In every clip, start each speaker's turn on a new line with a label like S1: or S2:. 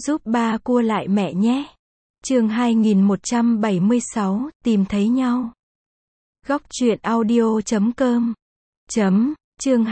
S1: Giúp ba cua lại mẹ nhé. Chương 2176, tìm thấy nhau. Góc truyện audio.com. Chương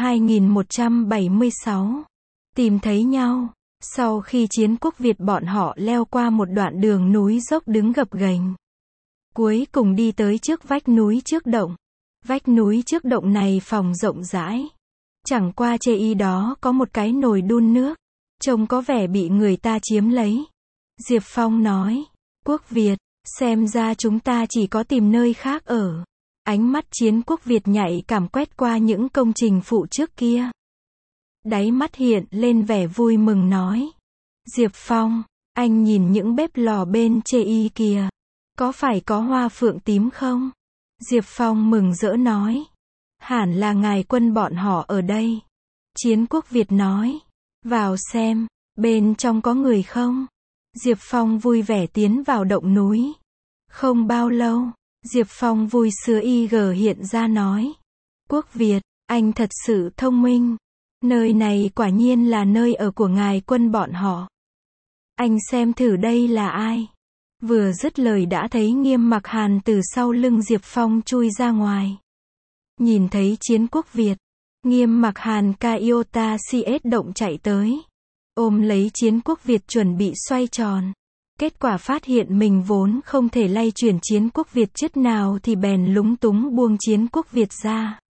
S1: 2176. Tìm thấy nhau. Sau khi chiến quốc Việt bọn họ leo qua một đoạn đường núi dốc đứng gập ghềnh, cuối cùng đi tới trước vách núi trước động. Vách núi trước động này phòng rộng rãi. Chẳng qua chê y đó có một cái nồi đun nước, trông có vẻ bị người ta chiếm lấy. Diệp Phong nói, quốc Việt, xem ra chúng ta chỉ có tìm nơi khác ở. Ánh mắt chiến quốc Việt nhạy cảm quét qua những công trình phụ trước kia. Đáy mắt hiện lên vẻ vui mừng nói, Diệp Phong, anh nhìn những bếp lò bên chê y kìa. Có phải có hoa phượng tím không? Diệp Phong mừng rỡ nói, hẳn là ngài quân bọn họ ở đây. Chiến quốc Việt nói, vào xem, bên trong có người không? Diệp Phong vui vẻ tiến vào động núi. Không bao lâu, Diệp Phong vui sướng hiện ra nói, quốc Việt, anh thật sự thông minh. Nơi này quả nhiên là nơi ở của ngài quân bọn họ. Anh xem thử đây là ai? Vừa dứt lời đã thấy Nghiêm Mặc Hàn từ sau lưng Diệp Phong chui ra ngoài. Nhìn thấy chiến quốc Việt, Nghiêm Mặc Hàn Kaiota CS động chạy tới, ôm lấy chiến quốc Việt chuẩn bị xoay tròn. Kết quả phát hiện mình vốn không thể lay chuyển chiến quốc Việt chút nào thì bèn lúng túng buông chiến quốc Việt ra.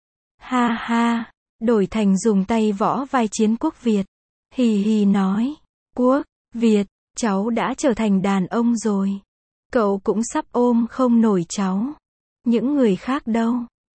S1: Ha ha, đổi thành dùng tay võ vai chiến quốc Việt. Hì hì nói, quốc Việt, cháu đã trở thành đàn ông rồi. Cậu cũng sắp ôm không nổi cháu. Những người khác đâu?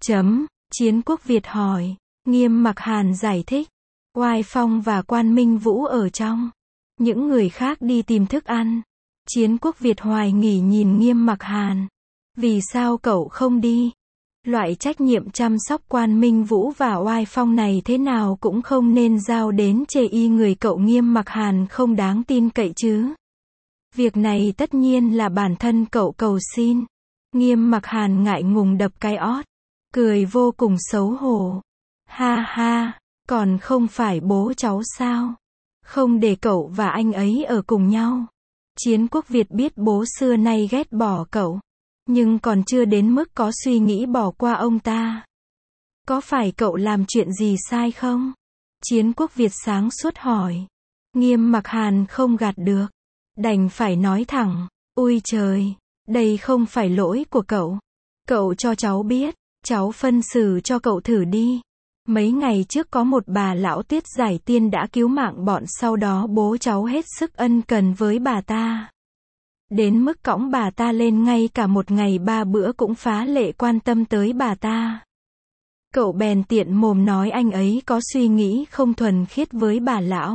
S1: Chiến quốc Việt hỏi. Nghiêm Mặc Hàn giải thích. Oai Phong và Quan Minh Vũ ở trong. Những người khác đi tìm thức ăn. Chiến quốc Việt hoài nghi nhìn Nghiêm Mặc Hàn. Vì sao cậu không đi? Loại trách nhiệm chăm sóc Quan Minh Vũ và Oai Phong này thế nào cũng không nên giao đến chê y người cậu. Nghiêm Mặc Hàn không đáng tin cậy chứ. Việc này tất nhiên là bản thân cậu cầu xin. Nghiêm Mặc Hàn ngại ngùng đập cái ót, cười vô cùng xấu hổ. Ha ha, còn không phải bố cháu sao? Không để cậu và anh ấy ở cùng nhau. Chiến quốc Việt biết bố xưa nay ghét bỏ cậu, nhưng còn chưa đến mức có suy nghĩ bỏ qua ông ta. Có phải cậu làm chuyện gì sai không? Chiến quốc Việt sáng suốt hỏi. Nghiêm Mặc Hàn không gạt được, đành phải nói thẳng, ôi trời, đây không phải lỗi của cậu. Cậu cho cháu biết, cháu phân xử cho cậu thử đi. Mấy ngày trước có một bà lão Tiết Giải Tiên đã cứu mạng bọn, sau đó bố cháu hết sức ân cần với bà ta. Đến mức cõng bà ta lên ngay cả một ngày 3 bữa cũng phá lệ quan tâm tới bà ta. Cậu bèn tiện mồm nói anh ấy có suy nghĩ không thuần khiết với bà lão.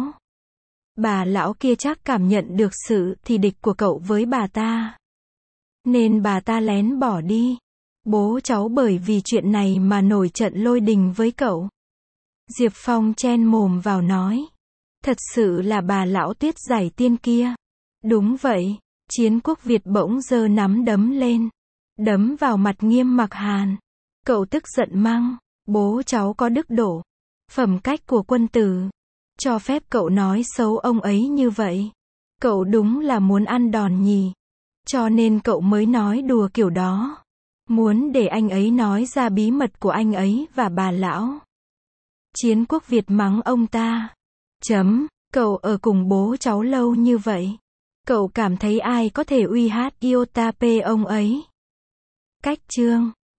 S1: Bà lão kia chắc cảm nhận được sự thì địch của cậu với bà ta, nên bà ta lén bỏ đi. Bố cháu bởi vì chuyện này mà nổi trận lôi đình với cậu. Diệp Phong chen mồm vào nói. Thật sự là bà lão Tuyết Giải Tiên kia. Đúng vậy. Chiến quốc Việt bỗng giơ nắm đấm lên, đấm vào mặt Nghiêm Mặc Hàn. Cậu tức giận mắng, bố cháu có đức độ, phẩm cách của quân tử, cho phép cậu nói xấu ông ấy như vậy. Cậu đúng là muốn ăn đòn nhỉ. Cho nên cậu mới nói đùa kiểu đó. Muốn để anh ấy nói ra bí mật của anh ấy và bà lão. Chiến quốc Việt mắng ông ta. Cậu ở cùng bố cháu lâu như vậy. Cậu cảm thấy ai có thể uy hát Iotap ông ấy? Cách chương